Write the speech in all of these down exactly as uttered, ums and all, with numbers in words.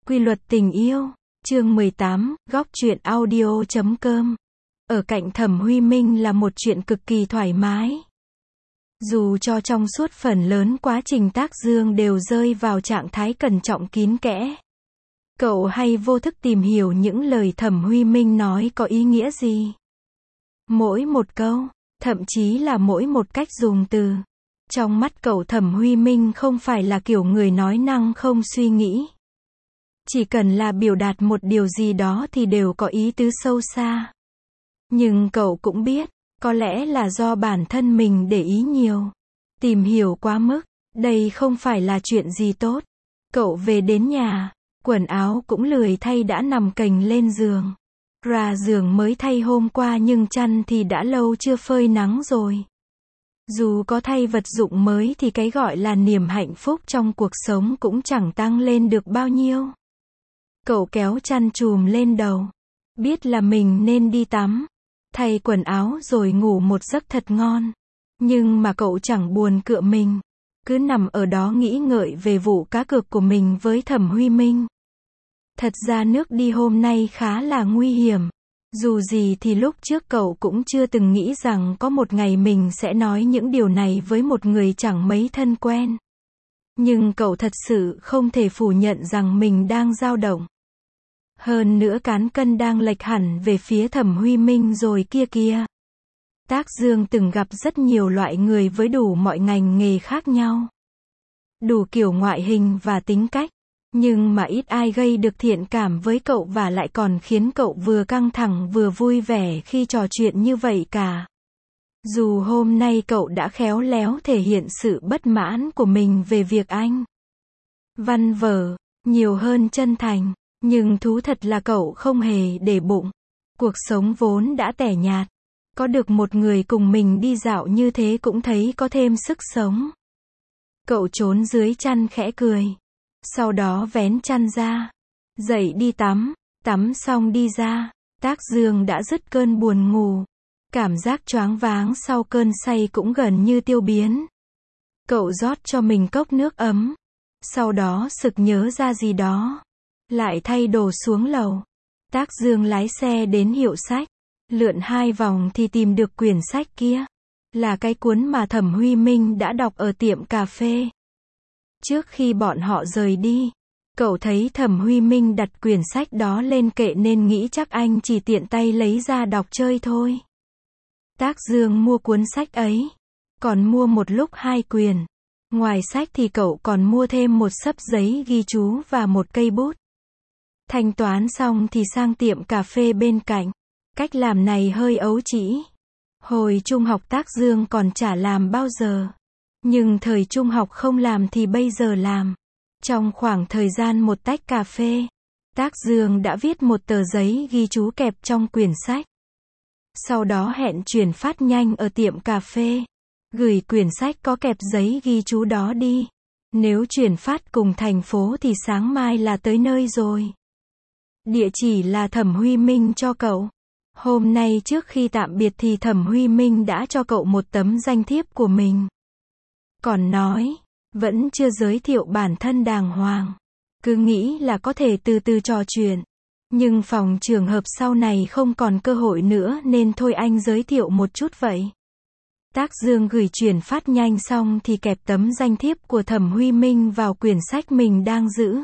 Quy luật tình yêu, chương mười tám, góc truyện audio chấm com. Ở cạnh Thẩm Huy Minh là một chuyện cực kỳ thoải mái. Dù cho trong suốt phần lớn quá trình tác dương đều rơi vào trạng thái cẩn trọng kín kẽ. Cậu hay vô thức tìm hiểu những lời Thẩm Huy Minh nói có ý nghĩa gì. Mỗi một câu, thậm chí là mỗi một cách dùng từ. Trong mắt cậu Thẩm Huy Minh không phải là kiểu người nói năng không suy nghĩ. Chỉ cần là biểu đạt một điều gì đó thì đều có ý tứ sâu xa. Nhưng cậu cũng biết, có lẽ là do bản thân mình để ý nhiều. Tìm hiểu quá mức, đây không phải là chuyện gì tốt. Cậu về đến nhà, quần áo cũng lười thay đã nằm cành lên giường. Ra giường mới thay hôm qua nhưng chăn thì đã lâu chưa phơi nắng rồi. Dù có thay vật dụng mới thì cái gọi là niềm hạnh phúc trong cuộc sống cũng chẳng tăng lên được bao nhiêu. Cậu kéo chăn chùm lên đầu. Biết là mình nên đi tắm, thay quần áo rồi ngủ một giấc thật ngon. Nhưng mà cậu chẳng buồn cựa mình. Cứ nằm ở đó nghĩ ngợi về vụ cá cược của mình với Thẩm Huy Minh. Thật ra nước đi hôm nay khá là nguy hiểm. Dù gì thì lúc trước cậu cũng chưa từng nghĩ rằng có một ngày mình sẽ nói những điều này với một người chẳng mấy thân quen. Nhưng cậu thật sự không thể phủ nhận rằng mình đang dao động. Hơn nữa cán cân đang lệch hẳn về phía Thẩm Huy Minh rồi kia kìa. Tác Dương từng gặp rất nhiều loại người với đủ mọi ngành nghề khác nhau. Đủ kiểu ngoại hình và tính cách. Nhưng mà ít ai gây được thiện cảm với cậu và lại còn khiến cậu vừa căng thẳng vừa vui vẻ khi trò chuyện như vậy cả. Dù hôm nay cậu đã khéo léo thể hiện sự bất mãn của mình về việc anh văn vở, nhiều hơn chân thành. Nhưng thú thật là cậu không hề để bụng. Cuộc sống vốn đã tẻ nhạt. Có được một người cùng mình đi dạo như thế cũng thấy có thêm sức sống. Cậu trốn dưới chăn khẽ cười. Sau đó vén chăn ra. Dậy đi tắm. Tắm xong đi ra. Tác Dương đã dứt cơn buồn ngủ. Cảm giác choáng váng sau cơn say cũng gần như tiêu biến. Cậu rót cho mình cốc nước ấm. Sau đó sực nhớ ra gì đó. Lại thay đồ xuống lầu. Tác Dương lái xe đến hiệu sách. Lượn hai vòng thì tìm được quyển sách kia. Là cái cuốn mà Thẩm Huy Minh đã đọc ở tiệm cà phê. Trước khi bọn họ rời đi, cậu thấy Thẩm Huy Minh đặt quyển sách đó lên kệ nên nghĩ chắc anh chỉ tiện tay lấy ra đọc chơi thôi. Tác Dương mua cuốn sách ấy. Còn mua một lúc hai quyển. Ngoài sách thì cậu còn mua thêm một xấp giấy ghi chú và một cây bút. Thanh toán xong thì sang tiệm cà phê bên cạnh. Cách làm này hơi ấu trĩ. Hồi trung học Tác Dương còn chả làm bao giờ. Nhưng thời trung học không làm thì bây giờ làm. Trong khoảng thời gian một tách cà phê, Tác Dương đã viết một tờ giấy ghi chú kẹp trong quyển sách. Sau đó hẹn chuyển phát nhanh ở tiệm cà phê. Gửi quyển sách có kẹp giấy ghi chú đó đi. Nếu chuyển phát cùng thành phố thì sáng mai là tới nơi rồi. Địa chỉ là Thẩm Huy Minh cho cậu. Hôm nay trước khi tạm biệt thì Thẩm Huy Minh đã cho cậu một tấm danh thiếp của mình. Còn nói, vẫn chưa giới thiệu bản thân đàng hoàng. Cứ nghĩ là có thể từ từ trò chuyện. Nhưng phòng trường hợp sau này không còn cơ hội nữa nên thôi anh giới thiệu một chút vậy. Tác Dương gửi chuyển phát nhanh xong thì kẹp tấm danh thiếp của Thẩm Huy Minh vào quyển sách mình đang giữ.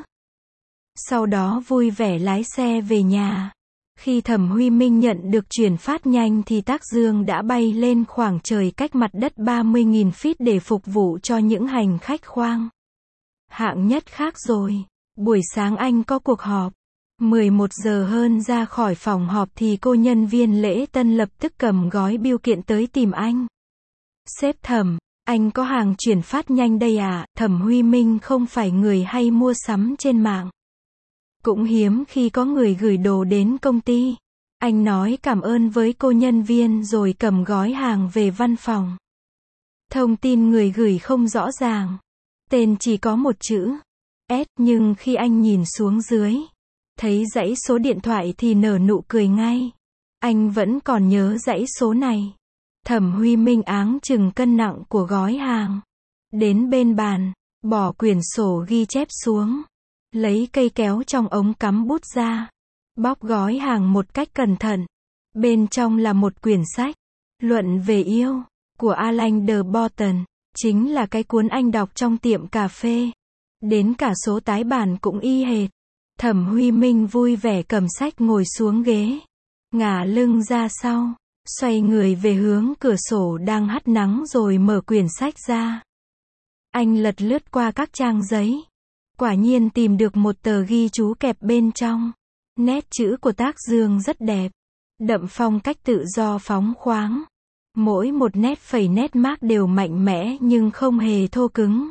Sau đó vui vẻ lái xe về nhà. Khi Thẩm Huy Minh nhận được chuyển phát nhanh thì Tác Dương đã bay lên khoảng trời cách mặt đất ba mươi nghìn feet để phục vụ cho những hành khách khoang hạng nhất khác rồi. Buổi sáng anh có cuộc họp. mười một giờ hơn ra khỏi phòng họp thì cô nhân viên lễ tân lập tức cầm gói bưu kiện tới tìm anh. Sếp Thẩm, anh có hàng chuyển phát nhanh đây à? Thẩm Huy Minh không phải người hay mua sắm trên mạng. Cũng hiếm khi có người gửi đồ đến công ty. Anh nói cảm ơn với cô nhân viên rồi cầm gói hàng về văn phòng. Thông tin người gửi không rõ ràng. Tên chỉ có một chữ S, nhưng khi anh nhìn xuống dưới, thấy dãy số điện thoại thì nở nụ cười ngay. Anh vẫn còn nhớ dãy số này. Thẩm Huy Minh áng chừng cân nặng của gói hàng. Đến bên bàn, bỏ quyển sổ ghi chép xuống. lấy cây kéo trong ống cắm bút ra, bóc gói hàng một cách cẩn thận. Bên trong là một quyển sách, Luận về yêu, của Alain de Botton, chính là cái cuốn anh đọc trong tiệm cà phê. Đến cả số tái bản cũng y hệt. Thẩm Huy Minh vui vẻ cầm sách ngồi xuống ghế, ngả lưng ra sau, xoay người về hướng cửa sổ đang hắt nắng rồi mở quyển sách ra. Anh lật lướt qua các trang giấy, quả nhiên tìm được một tờ ghi chú kẹp bên trong. Nét chữ của Tác Dương rất đẹp, đậm phong cách tự do phóng khoáng. Mỗi một nét phẩy nét mác đều mạnh mẽ nhưng không hề thô cứng.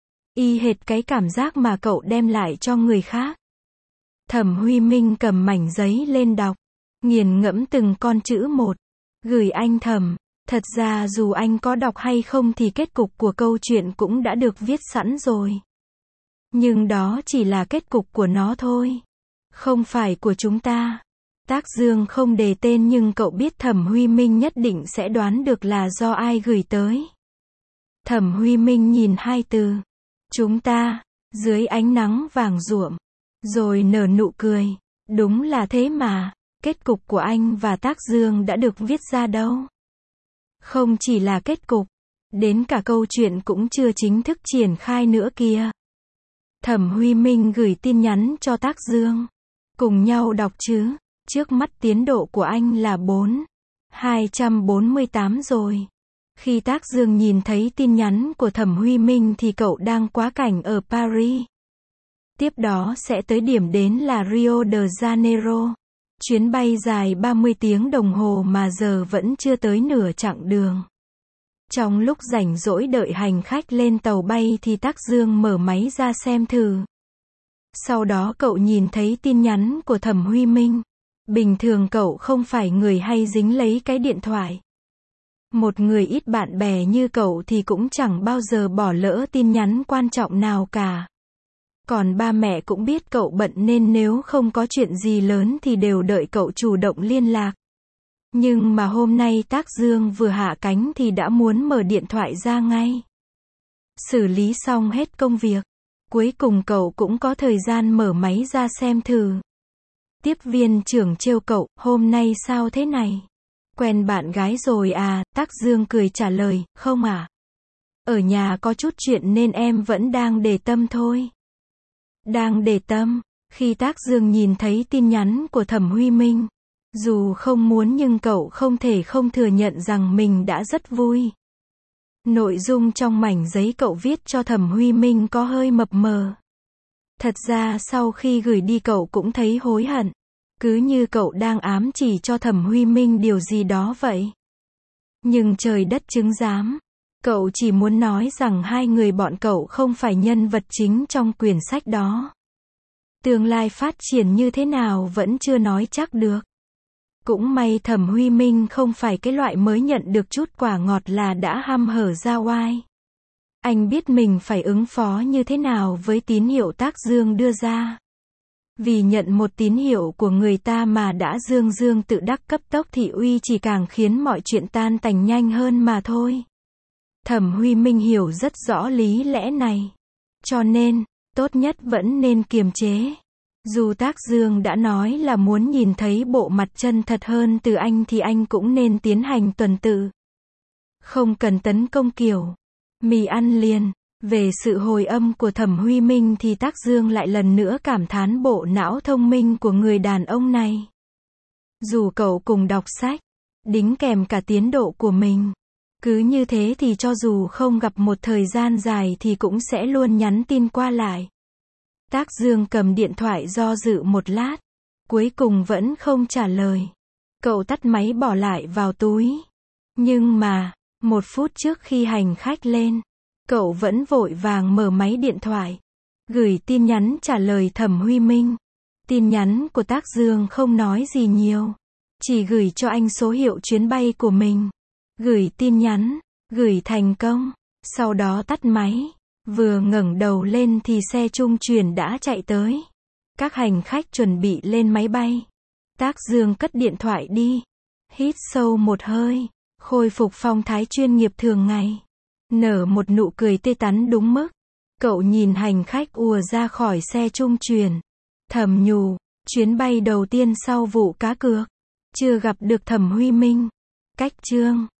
Y hệt cái cảm giác mà cậu đem lại cho người khác. Thẩm Huy Minh cầm mảnh giấy lên đọc, nghiền ngẫm từng con chữ một. Gửi anh Thẩm, thật ra dù anh có đọc hay không thì kết cục của câu chuyện cũng đã được viết sẵn rồi. Nhưng đó chỉ là kết cục của nó thôi, không phải của chúng ta. Tác Dương không đề tên nhưng cậu biết Thẩm Huy Minh nhất định sẽ đoán được là do ai gửi tới. Thẩm Huy Minh nhìn hai từ, chúng ta, dưới ánh nắng vàng ruộm, rồi nở nụ cười. Đúng là thế mà, kết cục của anh và Tác Dương đã được viết ra đâu. Không chỉ là kết cục, đến cả câu chuyện cũng chưa chính thức triển khai nữa kìa. Thẩm Huy Minh gửi tin nhắn cho Tác Dương. Cùng nhau đọc chứ, trước mắt tiến độ của anh là bốn hai trăm bốn mươi tám rồi. Khi Tác Dương nhìn thấy tin nhắn của Thẩm Huy Minh thì cậu đang quá cảnh ở Paris. Tiếp đó sẽ tới điểm đến là Rio de Janeiro. Chuyến bay dài ba mươi tiếng đồng hồ mà giờ vẫn chưa tới nửa chặng đường. Trong lúc rảnh rỗi đợi hành khách lên tàu bay thì Tác Dương mở máy ra xem thử. Sau đó cậu nhìn thấy tin nhắn của Thẩm Huy Minh. Bình thường cậu không phải người hay dính lấy cái điện thoại. Một người ít bạn bè như cậu thì cũng chẳng bao giờ bỏ lỡ tin nhắn quan trọng nào cả. Còn ba mẹ cũng biết cậu bận nên nếu không có chuyện gì lớn thì đều đợi cậu chủ động liên lạc. Nhưng mà hôm nay Tác Dương vừa hạ cánh thì đã muốn mở điện thoại ra ngay. Xử lý xong hết công việc, cuối cùng cậu cũng có thời gian mở máy ra xem thử. Tiếp viên trưởng trêu cậu, hôm nay sao thế này? Quen bạn gái rồi à? Tác Dương cười trả lời, không à? Ở nhà có chút chuyện nên em vẫn đang để tâm thôi. Đang để tâm. Khi Tác Dương nhìn thấy tin nhắn của Thẩm Huy Minh, dù không muốn nhưng cậu không thể không thừa nhận rằng mình đã rất vui. Nội dung trong mảnh giấy cậu viết cho Thẩm Huy Minh có hơi mập mờ. Thật ra sau khi gửi đi cậu cũng thấy hối hận. Cứ như cậu đang ám chỉ cho Thẩm Huy Minh điều gì đó vậy. Nhưng trời đất chứng giám. Cậu chỉ muốn nói rằng hai người bọn cậu không phải nhân vật chính trong quyển sách đó. Tương lai phát triển như thế nào vẫn chưa nói chắc được. Cũng may Thẩm Huy Minh không phải cái loại mới nhận được chút quả ngọt là đã hăm hở ra oai. Anh biết mình phải ứng phó như thế nào với tín hiệu Tác Dương đưa ra. Vì nhận một tín hiệu của người ta mà đã dương dương tự đắc cấp tốc thị uy chỉ càng khiến mọi chuyện tan tành nhanh hơn mà thôi. Thẩm Huy Minh hiểu rất rõ lý lẽ này. Cho nên, tốt nhất vẫn nên kiềm chế. Dù Tác Dương đã nói là muốn nhìn thấy bộ mặt chân thật hơn từ anh thì anh cũng nên tiến hành tuần tự. Không cần tấn công kiểu mì ăn liền. Về sự hồi âm của Thẩm Huy Minh thì Tác Dương lại lần nữa cảm thán bộ não thông minh của người đàn ông này. Dù cậu cùng đọc sách, đính kèm cả tiến độ của mình. Cứ như thế thì cho dù không gặp một thời gian dài thì cũng sẽ luôn nhắn tin qua lại. Tác Dương cầm điện thoại do dự một lát, cuối cùng vẫn không trả lời. Cậu tắt máy bỏ lại vào túi. Nhưng mà, một phút trước khi hành khách lên, cậu vẫn vội vàng mở máy điện thoại, gửi tin nhắn trả lời Thẩm Huy Minh. Tin nhắn của Tác Dương không nói gì nhiều, chỉ gửi cho anh số hiệu chuyến bay của mình. Gửi tin nhắn, gửi thành công, sau đó tắt máy. Vừa ngẩng đầu lên thì xe trung chuyển đã chạy tới. Các hành khách chuẩn bị lên máy bay. Tác Dương cất điện thoại đi, hít sâu một hơi, khôi phục phong thái chuyên nghiệp thường ngày. Nở một nụ cười tươi tắn đúng mức. Cậu nhìn hành khách ùa ra khỏi xe trung chuyển. Thầm nhủ, chuyến bay đầu tiên sau vụ cá cược. Chưa gặp được Thẩm Huy Minh. Cách chương